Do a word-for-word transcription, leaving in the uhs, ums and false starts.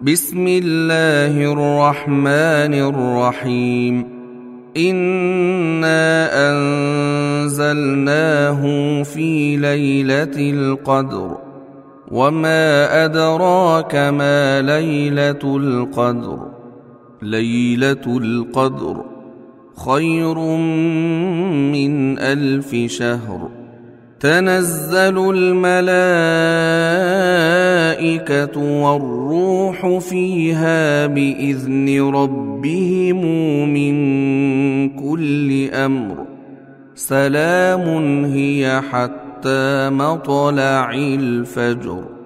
بسم الله الرحمن الرحيم إنا أنزلناه في ليلة القدر وما أدراك ما ليلة القدر ليلة القدر خير من ألف شهر تنزل الملائكة والروح فيها بإذن ربهم من كل أمر سلام هي حتى مطلع الفجر.